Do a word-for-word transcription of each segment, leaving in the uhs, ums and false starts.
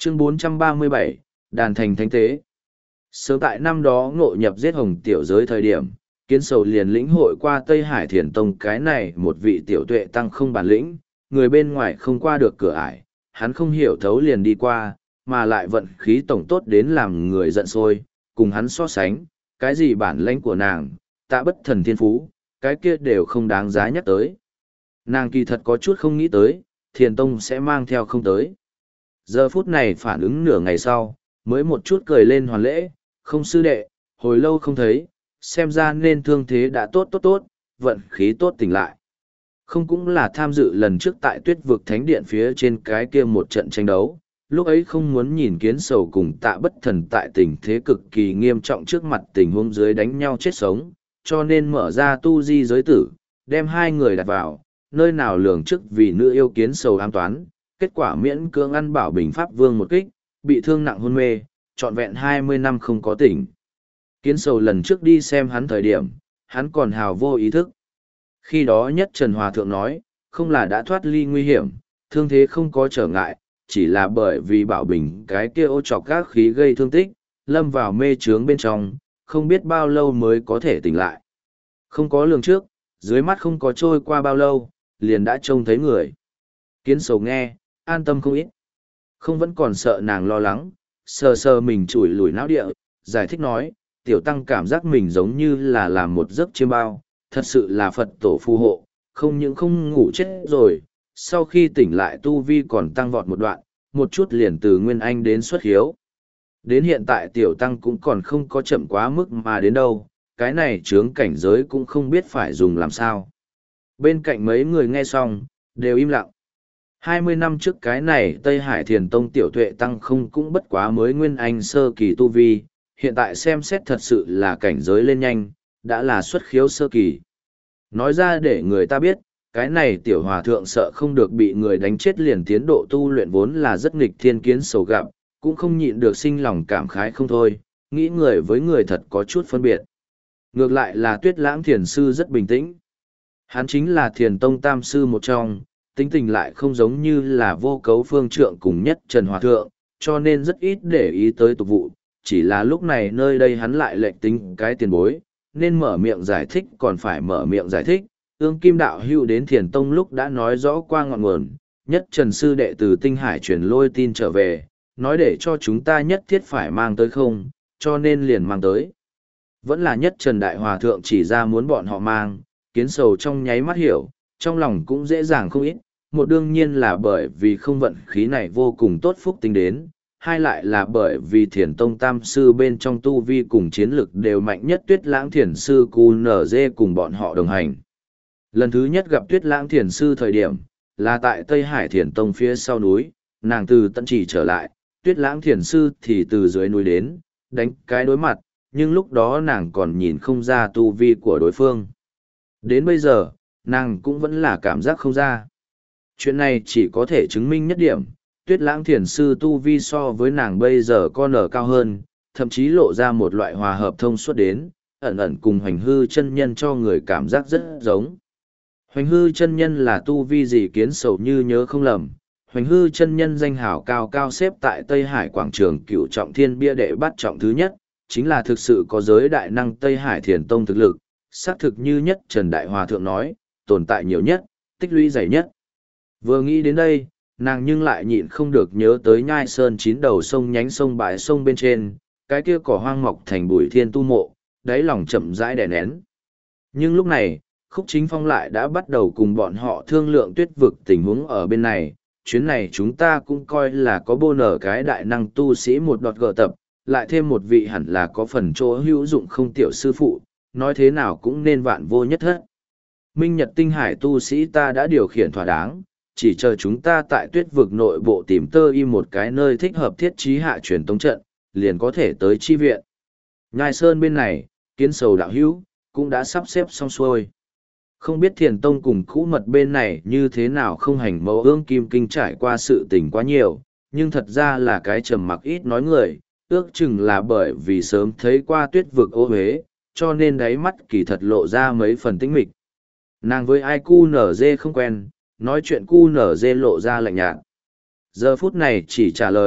Chương bốn trăm ba mươi bảy, Đàn thành thánh tế. Sớm tại năm đó ngộ nhập giết hồng tiểu giới thời điểm, Kiến Sầu liền lĩnh hội qua Tây Hải Thiền Tông cái này một vị tiểu tuệ tăng không bản lĩnh, người bên ngoài không qua được cửa ải, hắn không hiểu thấu liền đi qua, mà lại vận khí tổng tốt đến làm người giận sôi, cùng hắn so sánh, cái gì bản lãnh của nàng, tạ bất thần thiên phú, cái kia đều không đáng giá nhắc tới. Nàng kỳ thật có chút không nghĩ tới, Thiền Tông sẽ mang theo không tới. Giờ phút này phản ứng nửa ngày sau, mới một chút cười lên hoàn lễ, không sư đệ, hồi lâu không thấy, xem ra nên thương thế đã tốt tốt tốt, vận khí tốt tỉnh lại. Không cũng là tham dự lần trước tại tuyết vực thánh điện phía trên cái kia một trận tranh đấu, lúc ấy không muốn nhìn Kiến Sầu cùng tạ bất thần tại tình thế cực kỳ nghiêm trọng trước mặt tình huống dưới đánh nhau chết sống, cho nên mở ra tu di giới tử, đem hai người đặt vào, nơi nào lường trước vì nữ yêu Kiến Sầu ám toán, kết quả miễn cưỡng ăn bảo bình pháp vương một kích, bị thương nặng hôn mê, trọn vẹn hai mươi năm không có tỉnh. Kiến Sầu lần trước đi xem hắn thời điểm, hắn còn hào vô ý thức. Khi đó nhất Trần Hòa Thượng nói, không là đã thoát ly nguy hiểm, thương thế không có trở ngại, chỉ là bởi vì bảo bình cái kia ô trọc các khí gây thương tích, lâm vào mê trướng bên trong, không biết bao lâu mới có thể tỉnh lại. Không có lường trước, dưới mắt không có trôi qua bao lâu, liền đã trông thấy người. Kiến Sầu nghe, an tâm không ít. Không vẫn còn sợ nàng lo lắng, sờ sờ mình chủi lủi não địa, giải thích nói, tiểu tăng cảm giác mình giống như là làm một giấc chiêm bao, thật sự là Phật tổ phù hộ, không những không ngủ chết rồi, sau khi tỉnh lại tu vi còn tăng vọt một đoạn, một chút liền từ Nguyên Anh đến xuất hiếu. Đến hiện tại tiểu tăng cũng còn không có chậm quá mức mà đến đâu, cái này chướng cảnh giới cũng không biết phải dùng làm sao. Bên cạnh mấy người nghe xong, đều im lặng. Hai mươi năm trước cái này Tây Hải Thiền Tông tiểu tuệ tăng không cũng bất quá mới Nguyên Anh sơ kỳ tu vi, hiện tại xem xét thật sự là cảnh giới lên nhanh, đã là xuất khiếu sơ kỳ. Nói ra để người ta biết, cái này tiểu hòa thượng sợ không được bị người đánh chết liền tiến độ tu luyện vốn là rất nghịch thiên Kiến Sầu gặp, cũng không nhịn được sinh lòng cảm khái không thôi, nghĩ người với người thật có chút phân biệt. Ngược lại là Tuyết Lãng Thiền Sư rất bình tĩnh. Hắn chính là Thiền Tông Tam Sư một trong, tính tình lại không giống như là Vô Cấu Phương Trượng cùng nhất Trần Hòa Thượng, cho nên rất ít để ý tới tục vụ, chỉ là lúc này nơi đây hắn lại lệnh tính cái tiền bối, nên mở miệng giải thích còn phải mở miệng giải thích. Ương Kim Đạo Hữu đến Thiền Tông lúc đã nói rõ qua ngọn nguồn, nhất Trần Sư đệ từ Tinh Hải truyền lôi tin trở về, nói để cho chúng ta nhất thiết phải mang tới không, cho nên liền mang tới. Vẫn là nhất Trần Đại Hòa Thượng chỉ ra muốn bọn họ mang, Kiến Sầu trong nháy mắt hiểu, trong lòng cũng dễ dàng không ít, một đương nhiên là bởi vì không vận khí này vô cùng tốt phúc tính đến, hai lại là bởi vì Thiền Tông Tam Sư bên trong tu vi cùng chiến lực đều mạnh nhất Tuyết Lãng Thiền Sư Cú Nở Dê cùng bọn họ đồng hành. Lần thứ nhất gặp Tuyết Lãng Thiền Sư thời điểm, là tại Tây Hải Thiền Tông phía sau núi, nàng từ Tận Chỉ trở lại, Tuyết Lãng Thiền Sư thì từ dưới núi đến, đánh cái đối mặt, nhưng lúc đó nàng còn nhìn không ra tu vi của đối phương. Đến bây giờ, nàng cũng vẫn là cảm giác không ra. Chuyện này chỉ có thể chứng minh nhất điểm, Tuyết Lãng Thiền Sư tu vi so với nàng bây giờ con ở cao hơn, thậm chí lộ ra một loại hòa hợp thông suốt đến, ẩn ẩn cùng Hoành Hư chân nhân cho người cảm giác rất giống. Hoành Hư chân nhân là tu vi gì Kiến Sầu như nhớ không lầm, Hoành Hư chân nhân danh hảo cao cao xếp tại Tây Hải quảng trường Cửu Trọng Thiên bia đệ bắt trọng thứ nhất, chính là thực sự có giới đại năng Tây Hải Thiền Tông thực lực, xác thực như nhất Trần Đại Hòa Thượng nói, tồn tại nhiều nhất, tích lũy dày nhất. Vừa nghĩ đến đây, nàng nhưng lại nhịn không được nhớ tới Nhai Sơn chín đầu sông nhánh sông bãi sông bên trên, cái kia cỏ hoang mọc thành bụi thiên tu mộ, đáy lòng chậm rãi đè nén. Nhưng lúc này, Khúc Chính Phong lại đã bắt đầu cùng bọn họ thương lượng tuyết vực tình huống ở bên này, chuyến này chúng ta cũng coi là có bô nở cái đại năng tu sĩ một đọt gờ tập, lại thêm một vị hẳn là có phần chỗ hữu dụng không tiểu sư phụ, nói thế nào cũng nên vạn vô nhất hết. Minh Nhật Tinh Hải tu sĩ ta đã điều khiển thỏa đáng, chỉ chờ chúng ta tại tuyết vực nội bộ tìm tơ y một cái nơi thích hợp thiết trí hạ truyền tống trận, liền có thể tới chi viện. Nhai Sơn bên này, Kiến Sầu đạo hữu, cũng đã sắp xếp xong xuôi. Không biết Thiền Tông cùng Cũ Mật bên này như thế nào không hành mẫu ương kim kinh trải qua sự tình quá nhiều, nhưng thật ra là cái trầm mặc ít nói người, ước chừng là bởi vì sớm thấy qua tuyết vực ô huế, cho nên đáy mắt kỳ thật lộ ra mấy phần tĩnh mịch. Nàng với ai cu nở dê không quen, nói chuyện cu nở dê lộ ra lạnh nhạt. Giờ phút này chỉ trả lời,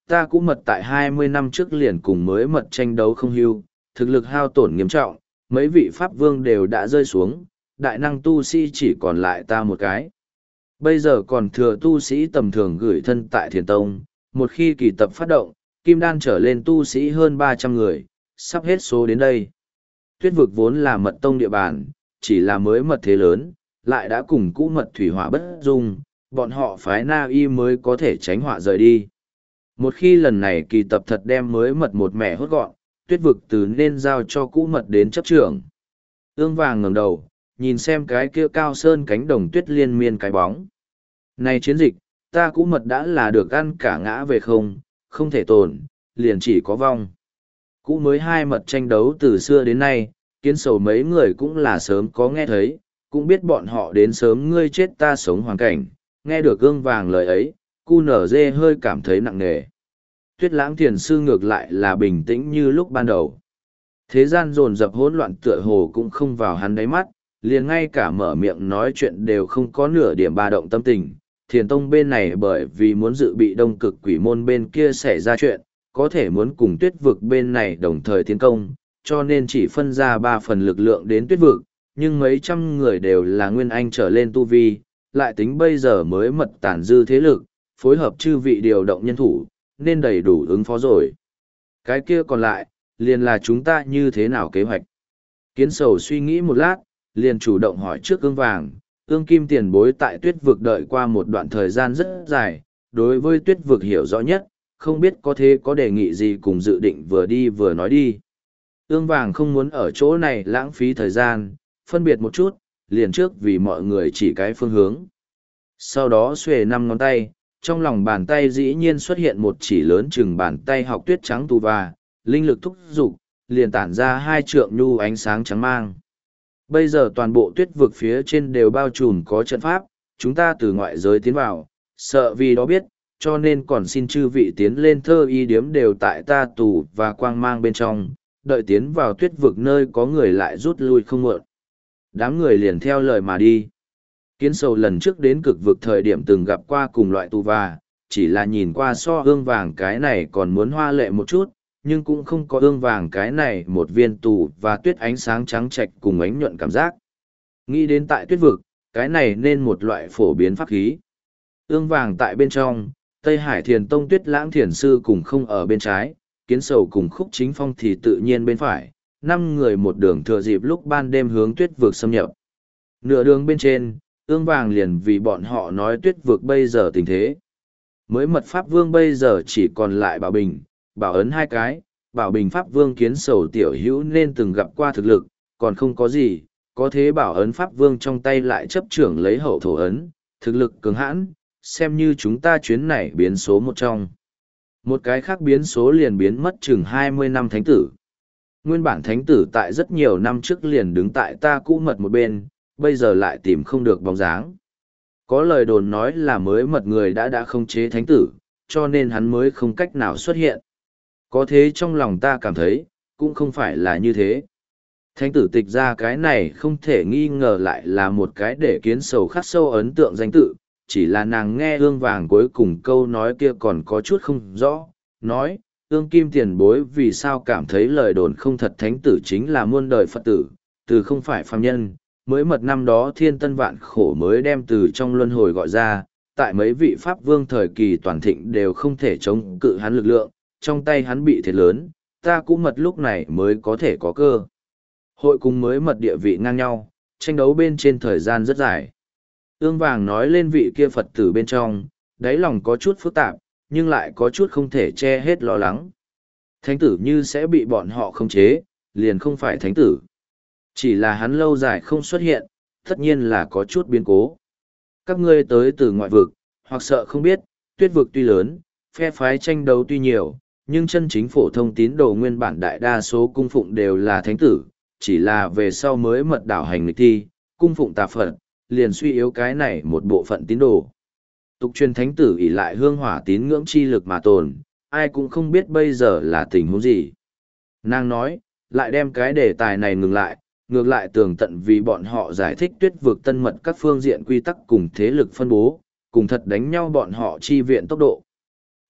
ta cũ mật tại hai mươi năm trước liền cùng mới mật tranh đấu không hưu, thực lực hao tổn nghiêm trọng, mấy vị pháp vương đều đã rơi xuống, đại năng tu sĩ chỉ còn lại ta một cái. Bây giờ còn thừa tu sĩ tầm thường gửi thân tại Thiền Tông, một khi kỳ tập phát động, kim đan trở lên tu sĩ hơn ba trăm người, sắp hết số đến đây. Tuyết vực vốn là mật tông địa bàn, chỉ là mới mật thế lớn, lại đã cùng cũ mật thủy hỏa bất dung, bọn họ phái Na Y mới có thể tránh họa rời đi. Một khi lần này kỳ tập thật đem mới mật một mẻ hốt gọn, tuyết vực từ nên giao cho cũ mật đến chấp trưởng. Ương vàng ngẩng đầu, nhìn xem cái kia cao sơn cánh đồng tuyết liên miên cái bóng. Này chiến dịch, ta cũ mật đã là được ăn cả ngã về không, không thể tồn, liền chỉ có vong. Cũ mới hai mật tranh đấu từ xưa đến nay, kiến sầu mấy người cũng là sớm có nghe thấy, cũng biết bọn họ đến sớm ngươi chết ta sống hoàn cảnh, nghe được ương vàng lời ấy, cu nở dê hơi cảm thấy nặng nề. Tuyết lãng thiền sư ngược lại là bình tĩnh như lúc ban đầu. Thế gian dồn dập hỗn loạn tựa hồ cũng không vào hắn đáy mắt, liền ngay cả mở miệng nói chuyện đều không có nửa điểm ba động tâm tình. Thiền tông bên này bởi vì muốn dự bị đông cực quỷ môn bên kia xảy ra chuyện, có thể muốn cùng tuyết vực bên này đồng thời tiến công, cho nên chỉ phân ra ba phần lực lượng đến tuyết vực, nhưng mấy trăm người đều là nguyên anh trở lên tu vi, lại tính bây giờ mới mật tản dư thế lực, phối hợp chư vị điều động nhân thủ, nên đầy đủ ứng phó rồi. Cái kia còn lại, liền là chúng ta như thế nào kế hoạch. Kiến sầu suy nghĩ một lát, liền chủ động hỏi trước ương vàng, ương kim tiền bối tại tuyết vực đợi qua một đoạn thời gian rất dài, đối với tuyết vực hiểu rõ nhất, không biết có thế có đề nghị gì cùng dự định vừa đi vừa nói đi. Ương vàng không muốn ở chỗ này lãng phí thời gian, phân biệt một chút, liền trước vì mọi người chỉ cái phương hướng. Sau đó xuề năm ngón tay, trong lòng bàn tay dĩ nhiên xuất hiện một chỉ lớn chừng bàn tay học tuyết trắng tu và, linh lực thúc dục liền tản ra hai trượng nhu ánh sáng trắng mang. Bây giờ toàn bộ tuyết vực phía trên đều bao trùm có trận pháp, chúng ta từ ngoại giới tiến vào, sợ vì đó biết, cho nên còn xin chư vị tiến lên thơ y điếm đều tại ta tù và quang mang bên trong, đợi tiến vào tuyết vực nơi có người lại rút lui không muộn. Đám người liền theo lời mà đi. Kiến sầu lần trước đến cực vực thời điểm từng gặp qua cùng loại tu và, chỉ là nhìn qua so ương vàng cái này còn muốn hoa lệ một chút, nhưng cũng không có ương vàng cái này một viên tù và tuyết ánh sáng trắng trạch cùng ánh nhuận cảm giác. Nghĩ đến tại tuyết vực, cái này nên một loại phổ biến pháp khí. Ương vàng tại bên trong, Tây Hải Thiền Tông Tuyết Lãng Thiền Sư cùng không ở bên trái, Kiến sầu cùng Khúc Chính Phong thì tự nhiên bên phải, năm người một đường thừa dịp lúc ban đêm hướng tuyết vực xâm nhập. Nửa đường bên trên, ương vàng liền vì bọn họ nói tuyết vực bây giờ tình thế. Mới mật Pháp Vương bây giờ chỉ còn lại Bảo Bình, Bảo Ấn hai cái, Bảo Bình Pháp Vương Kiến sầu tiểu hữu nên từng gặp qua thực lực, còn không có gì, có thế Bảo Ấn Pháp Vương trong tay lại chấp trưởng lấy hậu thổ ấn, thực lực cường hãn, xem như chúng ta chuyến này biến số một trong. Một cái khác biến số liền biến mất chừng hai mươi năm thánh tử. Nguyên bản thánh tử tại rất nhiều năm trước liền đứng tại ta cũ mật một bên, bây giờ lại tìm không được bóng dáng. Có lời đồn nói là mới mật người đã đã không chế thánh tử, cho nên hắn mới không cách nào xuất hiện. Có thế trong lòng ta cảm thấy, cũng không phải là như thế. Thánh tử tịch ra cái này không thể nghi ngờ lại là một cái để kiến sầu khắc sâu ấn tượng danh tự, chỉ là nàng nghe ương vàng cuối cùng câu nói kia còn có chút không rõ, nói, ương kim tiền bối vì sao cảm thấy lời đồn không thật thánh tử chính là muôn đời Phật tử, từ không phải phàm nhân, mới mật năm đó thiên tân vạn khổ mới đem từ trong luân hồi gọi ra, tại mấy vị Pháp Vương thời kỳ toàn thịnh đều không thể chống cự hắn lực lượng, trong tay hắn bị thiệt lớn, ta cũng mật lúc này mới có thể có cơ. Hội cùng mới mật địa vị ngang nhau, tranh đấu bên trên thời gian rất dài. Ương vàng nói lên vị kia Phật tử bên trong, đáy lòng có chút phức tạp, nhưng lại có chút không thể che hết lo lắng. Thánh tử như sẽ bị bọn họ khống chế, liền không phải thánh tử. Chỉ là hắn lâu dài không xuất hiện, tất nhiên là có chút biến cố. Các ngươi tới từ ngoại vực, hoặc sợ không biết, tuyết vực tuy lớn, phe phái tranh đấu tuy nhiều, nhưng chân chính phổ thông tín đồ nguyên bản đại đa số cung phụng đều là thánh tử, chỉ là về sau mới mật đảo hành nghịch thi, cung phụng tà Phật, liền suy yếu cái này một bộ phận tín đồ. Tục truyền thánh tử ỷ lại hương hỏa tín ngưỡng chi lực mà tồn, ai cũng không biết bây giờ là tình huống gì. Nàng nói, lại đem cái đề tài này ngừng lại, ngược lại tường tận vì bọn họ giải thích tuyết vực tân mật các phương diện quy tắc cùng thế lực phân bố, cùng thật đánh nhau bọn họ chi viện tốc độ.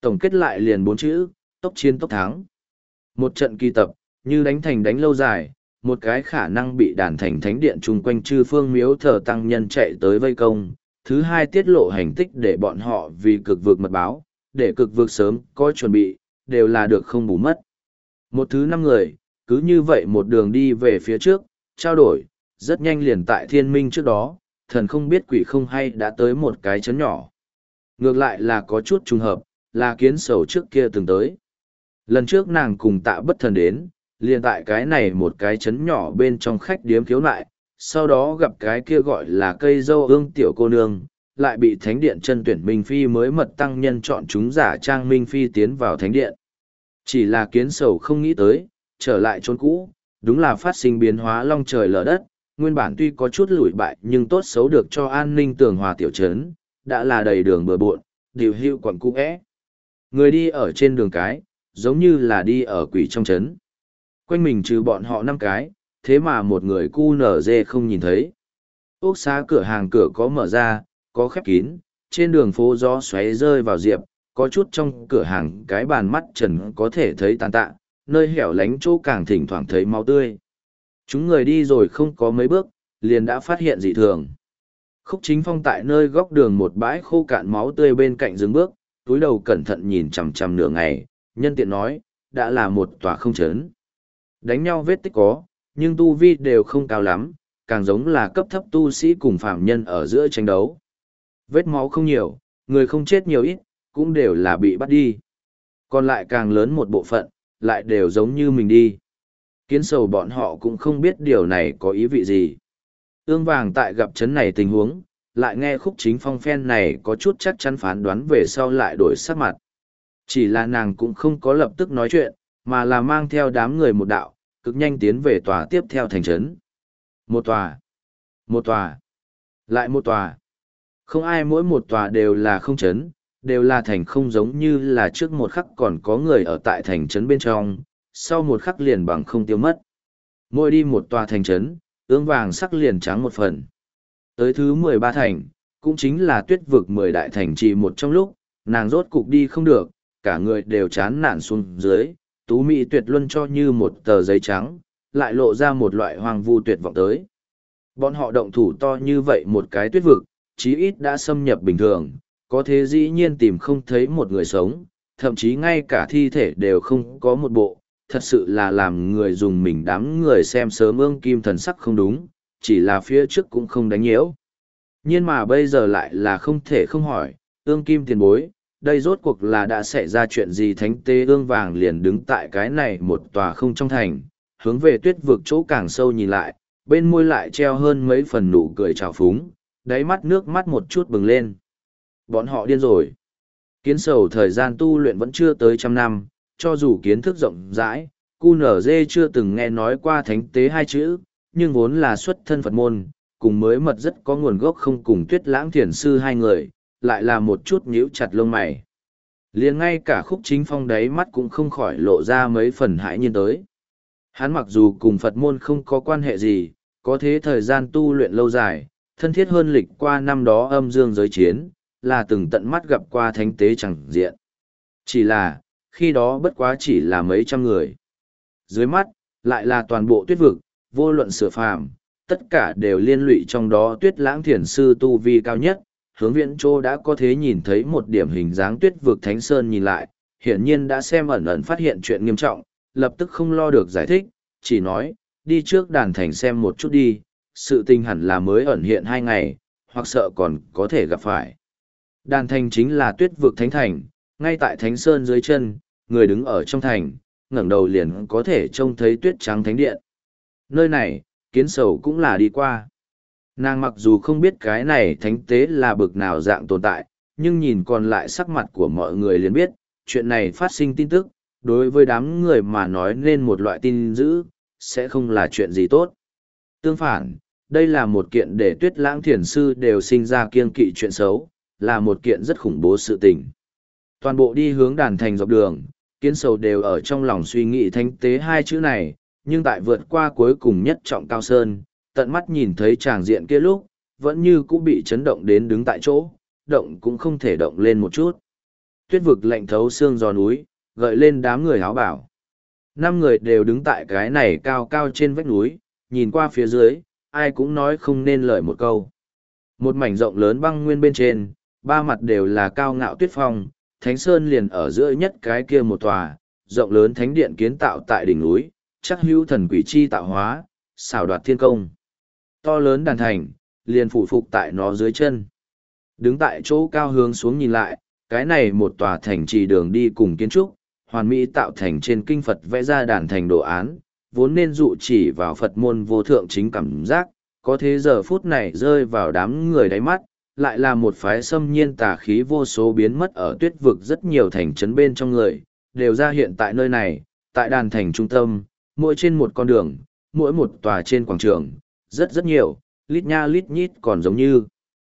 Tổng kết lại liền bốn chữ, tốc chiến tốc thắng. Một trận kỳ tập, như đánh thành đánh lâu dài, một cái khả năng bị đàn thành thánh điện chung quanh chư phương miếu thờ tăng nhân chạy tới vây công. Thứ hai tiết lộ hành tích để bọn họ vì cực vực mật báo, để cực vực sớm có chuẩn bị, đều là được không bù mất. Một thứ năm người, cứ như vậy một đường đi về phía trước, trao đổi, rất nhanh liền tại thiên minh trước đó, thần không biết quỷ không hay đã tới một cái chấn nhỏ. Ngược lại là có chút trùng hợp, là kiến sầu trước kia từng tới. Lần trước nàng cùng tạ bất thần đến, liền tại cái này một cái chấn nhỏ bên trong khách điếm khiếu nại, sau đó gặp cái kia gọi là cây dâu ương tiểu cô nương, lại bị thánh điện chân tuyển Minh Phi mới mật tăng nhân chọn chúng giả trang Minh Phi tiến vào thánh điện. Chỉ là kiến sầu không nghĩ tới, trở lại chốn cũ, đúng là phát sinh biến hóa long trời lở đất, nguyên bản tuy có chút lủi bại nhưng tốt xấu được cho an ninh tường hòa tiểu trấn, đã là đầy đường bừa bộn, điều hưu quẩn cũ é. Người đi ở trên đường cái, giống như là đi ở quỷ trong trấn. Quanh mình trừ bọn họ năm cái, thế mà một người cu nở dê không nhìn thấy. Ốc xá cửa hàng cửa có mở ra, có khép kín, trên đường phố gió xoáy rơi vào diệp, có chút trong cửa hàng cái bàn mắt trần có thể thấy tàn tạ, nơi hẻo lánh chỗ càng thỉnh thoảng thấy máu tươi. Chúng người đi rồi không có mấy bước, liền đã phát hiện dị thường. Khúc Chính Phong tại nơi góc đường một bãi khô cạn máu tươi bên cạnh dừng bước, túi đầu cẩn thận nhìn chằm chằm nửa ngày, nhân tiện nói, đã là một tòa không chấn. Đánh nhau vết tích có, nhưng tu vi đều không cao lắm, càng giống là cấp thấp tu sĩ cùng phạm nhân ở giữa tranh đấu. Vết máu không nhiều, người không chết nhiều ít, cũng đều là bị bắt đi. Còn lại càng lớn một bộ phận, lại đều giống như mình đi. Kiến sầu bọn họ cũng không biết điều này có ý vị gì. Ương vàng tại gặp chấn này tình huống, lại nghe Khúc Chính Phong phen này có chút chắc chắn phán đoán về sau lại đổi sắc mặt. Chỉ là nàng cũng không có lập tức nói chuyện, mà là mang theo đám người một đạo, cực nhanh tiến về tòa tiếp theo thành trấn. Một tòa, một tòa, lại một tòa. Không ai mỗi một tòa đều là không trấn, đều là thành không giống như là trước một khắc còn có người ở tại thành trấn bên trong, sau một khắc liền bằng không tiêu mất. Mỗi đi một tòa thành trấn, ương vàng sắc liền trắng một phần. Tới thứ mười ba thành, cũng chính là tuyết vực mười đại thành trì một trong lúc, nàng rốt cục đi không được, cả người đều chán nản xuống dưới, tú mỹ tuyệt luân cho như một tờ giấy trắng, lại lộ ra một loại hoang vu tuyệt vọng tới. Bọn họ động thủ to như vậy một cái tuyết vực, chí ít đã xâm nhập bình thường, có thế dĩ nhiên tìm không thấy một người sống, thậm chí ngay cả thi thể đều không có một bộ, thật sự là làm người dùng mình đám người xem sớm ương kim thần sắc không đúng, chỉ là phía trước cũng không đánh nhiễu. Nhưng mà bây giờ lại là không thể không hỏi, ương kim tiền bối, đây rốt cuộc là đã xảy ra chuyện gì? Thánh tế ương vàng liền đứng tại cái này một tòa không trong thành, hướng về tuyết vực chỗ càng sâu nhìn lại, bên môi lại treo hơn mấy phần nụ cười trào phúng, đáy mắt nước mắt một chút bừng lên. Bọn họ điên rồi. Kiến sầu thời gian tu luyện vẫn chưa tới trăm năm, cho dù kiến thức rộng rãi, cu nở dê chưa từng nghe nói qua thánh tế hai chữ, nhưng vốn là xuất thân Phật môn, cùng mới mật rất có nguồn gốc không cùng Tuyết Lãng thiền sư hai người, lại là một chút nhíu chặt lông mày. Liền ngay cả Khúc Chính Phong đáy mắt cũng không khỏi lộ ra mấy phần hãi nhiên tới. Hắn mặc dù cùng Phật môn không có quan hệ gì, có thế thời gian tu luyện lâu dài, thân thiết hơn lịch qua năm đó âm dương giới chiến, là từng tận mắt gặp qua thánh tế chẳng diện. Chỉ là, khi đó bất quá chỉ là mấy trăm người. Dưới mắt, lại là toàn bộ tuyết vực, vô luận sửa phàm, tất cả đều liên lụy trong đó Tuyết Lãng thiền sư tu vi cao nhất. Hướng Viễn Châu đã có thế nhìn thấy một điểm hình dáng tuyết vực Thánh Sơn nhìn lại, hiển nhiên đã xem ẩn ẩn phát hiện chuyện nghiêm trọng, lập tức không lo được giải thích, chỉ nói, đi trước đàn thành xem một chút đi, sự tình hẳn là mới ẩn hiện hai ngày, hoặc sợ còn có thể gặp phải. Đàn thành chính là tuyết vực Thánh Thành, ngay tại Thánh Sơn dưới chân, người đứng ở trong thành, ngẩng đầu liền có thể trông thấy tuyết trắng thánh điện. Nơi này, kiến sầu cũng là đi qua. Nàng mặc dù không biết cái này thánh tế là bực nào dạng tồn tại, nhưng nhìn còn lại sắc mặt của mọi người liền biết, chuyện này phát sinh tin tức, đối với đám người mà nói nên một loại tin dữ, sẽ không là chuyện gì tốt. Tương phản, đây là một kiện để Tuyết Lãng thiền sư đều sinh ra kiêng kỵ chuyện xấu, là một kiện rất khủng bố sự tình. Toàn bộ đi hướng đàn thành dọc đường, kiến sầu đều ở trong lòng suy nghĩ thánh tế hai chữ này, nhưng tại vượt qua cuối cùng nhất trọng cao sơn, tận mắt nhìn thấy tràng diện kia lúc, vẫn như cũng bị chấn động đến đứng tại chỗ, động cũng không thể động lên một chút. tuyết vực lạnh thấu xương gió núi, gợi lên đám người áo bảo. Năm người đều đứng tại cái này cao cao trên vách núi, nhìn qua phía dưới, ai cũng nói không nên lời một câu. Một mảnh rộng lớn băng nguyên bên trên, ba mặt đều là cao ngạo tuyết phong, thánh sơn liền ở giữa nhất cái kia một tòa, rộng lớn thánh điện kiến tạo tại đỉnh núi, chắc hữu thần quỷ chi tạo hóa, xảo đoạt thiên công. To lớn đàn thành, liền phủ phục tại nó dưới chân. Đứng tại chỗ cao hướng xuống nhìn lại, cái này một tòa thành trì đường đi cùng kiến trúc, hoàn mỹ tạo thành trên kinh Phật vẽ ra đàn thành đồ án, vốn nên dụ chỉ vào Phật môn vô thượng chính cảm giác, có thế giờ phút này rơi vào đám người đáy mắt, lại là một phái xâm nhiên tà khí vô số biến mất ở tuyết vực rất nhiều thành trấn bên trong người, đều ra hiện tại nơi này, tại đàn thành trung tâm, mỗi trên một con đường, mỗi một tòa trên quảng trường, rất rất nhiều, lít nha lít nhít còn giống như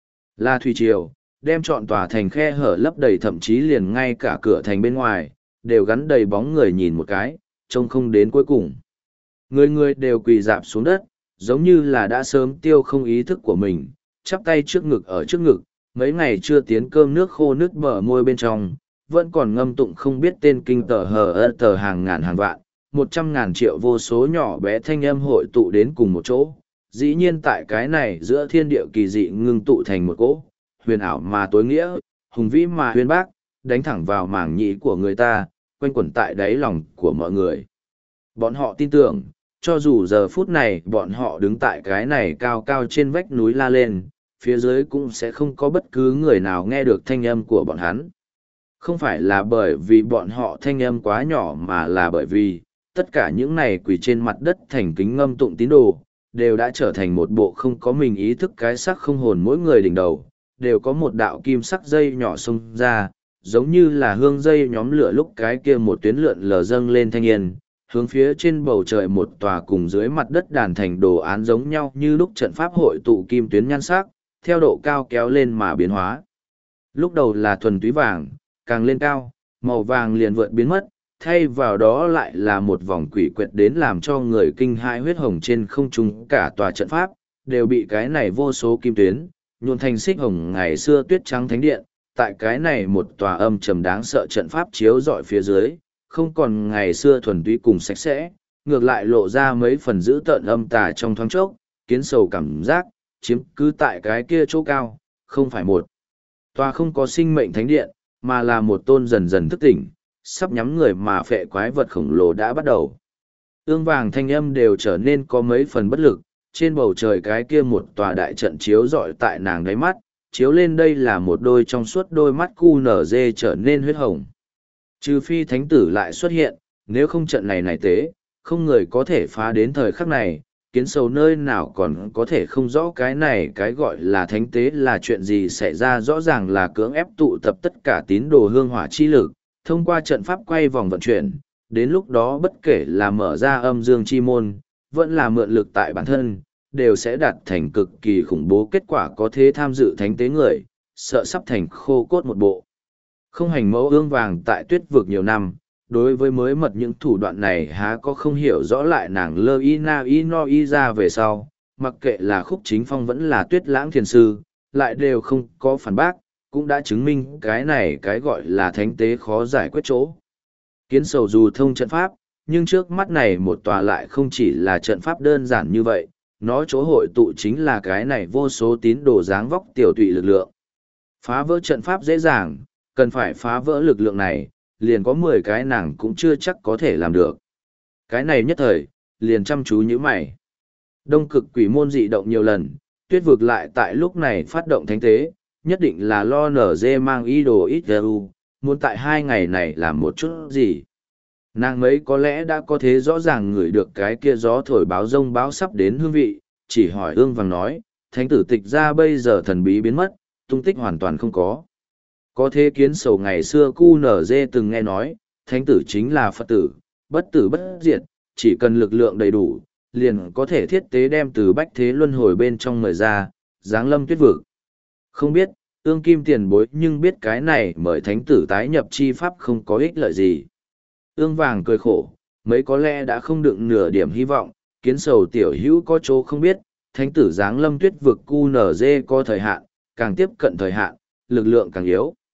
là thủy triều, đem trọn tòa thành khe hở lấp đầy, thậm chí liền ngay cả cửa thành bên ngoài, đều gắn đầy bóng người nhìn một cái, trông không đến cuối cùng. Người người đều quỳ dạp xuống đất, giống như là đã sớm tiêu không ý thức của mình, chắp tay trước ngực ở trước ngực, mấy ngày chưa tiến cơm nước khô nước bờ môi bên trong, vẫn còn ngâm tụng không biết tên kinh tờ hờ ơ tờ hàng ngàn hàng vạn, một trăm ngàn triệu vô số nhỏ bé thanh âm hội tụ đến cùng một chỗ. Dĩ nhiên tại cái này giữa thiên địa kỳ dị ngưng tụ thành một cỗ, huyền ảo mà tối nghĩa, hùng vĩ mà huyền bác, đánh thẳng vào màng nhĩ của người ta, quanh quẩn tại đáy lòng của mọi người. Bọn họ tin tưởng, cho dù giờ phút này bọn họ đứng tại cái này cao cao trên vách núi la lên, phía dưới cũng sẽ không có bất cứ người nào nghe được thanh âm của bọn hắn. Không phải là bởi vì bọn họ thanh âm quá nhỏ, mà là bởi vì, tất cả những này quỳ trên mặt đất thành kính ngâm tụng tín đồ, đều đã trở thành một bộ không có mình ý thức cái sắc không hồn, mỗi người đỉnh đầu, đều có một đạo kim sắc dây nhỏ xông ra, giống như là hương dây nhóm lửa lúc cái kia một tuyến lượn lờ dâng lên thanh yên, hướng phía trên bầu trời một tòa cùng dưới mặt đất đàn thành đồ án giống nhau như lúc trận pháp hội tụ kim tuyến nhan sắc, theo độ cao kéo lên mà biến hóa. Lúc đầu là thuần túy vàng, càng lên cao, màu vàng liền vượt biến mất, thay vào đó lại là một vòng quỷ quyệt đến làm cho người kinh hãi huyết hồng trên không trung. Cả tòa trận pháp đều bị cái này vô số kim tuyến nhuộn thành xích hồng ngày xưa tuyết trắng thánh điện. Tại cái này một tòa âm trầm đáng sợ trận pháp chiếu rọi phía dưới, không còn ngày xưa thuần túy cùng sạch sẽ, ngược lại lộ ra mấy phần dữ tợn âm tà trong thoáng chốc, kiến sầu cảm giác chiếm cứ tại cái kia chỗ cao, không phải một tòa không có sinh mệnh thánh điện, mà là một tôn dần dần thức tỉnh, sắp nhắm người mà phệ quái vật khổng lồ đã bắt đầu. Ương vàng thanh âm đều trở nên có mấy phần bất lực, trên bầu trời cái kia một tòa đại trận chiếu rọi tại nàng đáy mắt, chiếu lên đây là một đôi trong suốt đôi mắt cu nở dê trở nên huyết hồng. Trừ phi thánh tử lại xuất hiện, nếu không trận này này tế, không người có thể phá đến thời khắc này, kiến sầu nơi nào còn có thể không rõ cái này cái gọi là thánh tế là chuyện gì xảy ra. Rõ ràng là cưỡng ép tụ tập tất cả tín đồ hương hỏa chi lực, thông qua trận pháp quay vòng vận chuyển, đến lúc đó bất kể là mở ra âm dương chi môn, vẫn là mượn lực tại bản thân, đều sẽ đạt thành cực kỳ khủng bố kết quả. Có thế tham dự thánh tế người, sợ sắp thành khô cốt một bộ. Không hành mẫu ương vàng tại tuyết vực nhiều năm, đối với mới mật những thủ đoạn này há có không hiểu rõ. Lại nàng lơ y na y no y ra về sau, mặc kệ là khúc chính phong vẫn là tuyết lãng thiền sư, lại đều không có phản bác, cũng đã chứng minh cái này cái gọi là thánh tế khó giải quyết chỗ. Kiến sầu dù thông trận pháp, nhưng trước mắt này một tòa lại không chỉ là trận pháp đơn giản như vậy, nó chỗ hội tụ chính là cái này vô số tín đồ dáng vóc tiểu tụy lực lượng. Phá vỡ trận pháp dễ dàng, cần phải phá vỡ lực lượng này, liền có mười cái nàng cũng chưa chắc có thể làm được. Cái này nhất thời, liền chăm chú như mày. Đông cực quỷ môn dị động nhiều lần, tuyết vực lại tại lúc này phát động thánh tế, nhất định là lo nở dê mang ý đồ ít u, muốn tại hai ngày này làm một chút gì. Nàng mấy có lẽ đã có thế rõ ràng ngửi được cái kia gió thổi báo rông báo sắp đến hương vị, chỉ hỏi ương vàng nói, thánh tử tịch ra bây giờ thần bí biến mất, tung tích hoàn toàn không có. Có thế kiến sầu ngày xưa cu nở dê từng nghe nói, thánh tử chính là Phật tử, bất tử bất diệt, chỉ cần lực lượng đầy đủ, liền có thể thiết tế đem từ bách thế luân hồi bên trong mời ra, giáng lâm tuyết vực. Không biết, ương kim tiền bối nhưng biết cái này mời thánh tử tái nhập chi pháp không có ích lợi gì. Ương vàng cười khổ, mấy có lẽ đã không đựng nửa điểm hy vọng, kiến sầu tiểu hữu có chỗ không biết, thánh tử giáng lâm tuyết vực cu nở dê có thời hạn, càng tiếp cận thời hạn, lực lượng càng yếu.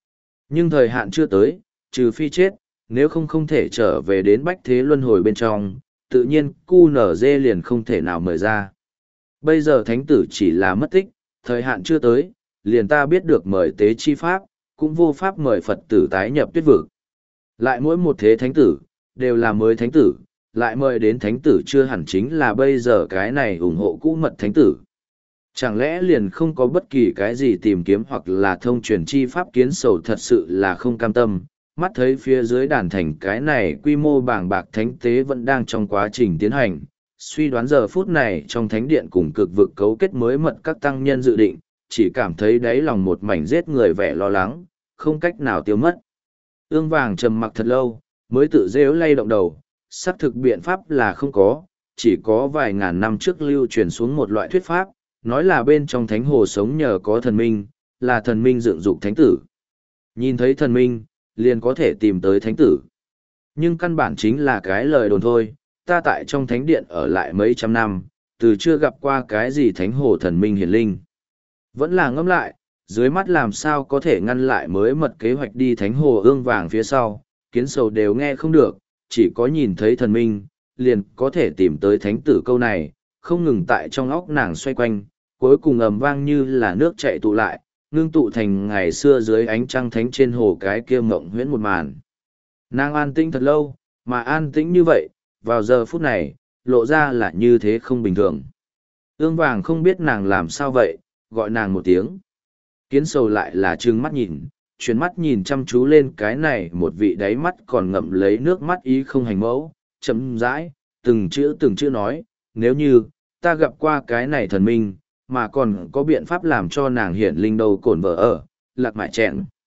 Nhưng thời hạn chưa tới, trừ phi chết, nếu không không thể trở về đến bách thế luân hồi bên trong, tự nhiên cu nở dê liền không thể nào mời ra. Bây giờ thánh tử chỉ là mất tích, thời hạn chưa tới, liền ta biết được mời tế chi pháp, cũng vô pháp mời Phật tử tái nhập tuyết vực. Lại mỗi một thế thánh tử, đều là mới thánh tử, lại mời đến thánh tử chưa hẳn chính là bây giờ cái này ủng hộ cũ mật thánh tử. Chẳng lẽ liền không có bất kỳ cái gì tìm kiếm hoặc là thông truyền chi pháp kiến sầu thật sự là không cam tâm, mắt thấy phía dưới đàn thành cái này quy mô bàng bạc thánh tế vẫn đang trong quá trình tiến hành, suy đoán giờ phút này trong thánh điện cùng cực vực cấu kết mới mật các tăng nhân dự định, chỉ cảm thấy đáy lòng một mảnh giết người vẻ lo lắng, không cách nào tiêu mất. Ương vàng trầm mặc thật lâu, mới tự rêu lay động đầu, xác thực biện pháp là không có, chỉ có vài ngàn năm trước lưu truyền xuống một loại thuyết pháp, nói là bên trong thánh hồ sống nhờ có thần minh, là thần minh dựng dục thánh tử. Nhìn thấy thần minh, liền có thể tìm tới thánh tử. Nhưng căn bản chính là cái lời đồn thôi, ta tại trong thánh điện ở lại mấy trăm năm, từ chưa gặp qua cái gì thánh hồ thần minh hiển linh. Vẫn là ngẫm lại, dưới mắt làm sao có thể ngăn lại mới mật kế hoạch đi thánh hồ ương vàng phía sau, kiến sầu đều nghe không được, chỉ có nhìn thấy thần minh, liền có thể tìm tới thánh tử câu này, không ngừng tại trong óc nàng xoay quanh, cuối cùng ầm vang như là nước chảy tụ lại, ngưng tụ thành ngày xưa dưới ánh trăng thánh trên hồ cái kia mộng huyễn một màn. Nàng an tĩnh thật lâu, mà an tĩnh như vậy, vào giờ phút này, lộ ra là như thế không bình thường. Ương vàng không biết nàng làm sao vậy, gọi nàng một tiếng. Kiến sầu lại là trừng mắt nhìn, chuyển mắt nhìn chăm chú lên cái này một vị đáy mắt còn ngậm lấy nước mắt ý không hành mẫu, chấm dãi, từng chữ từng chữ nói, nếu như, ta gặp qua cái này thần minh, mà còn có biện pháp làm cho nàng hiển linh đầu cổn vợ ở, lạc mại chẹn.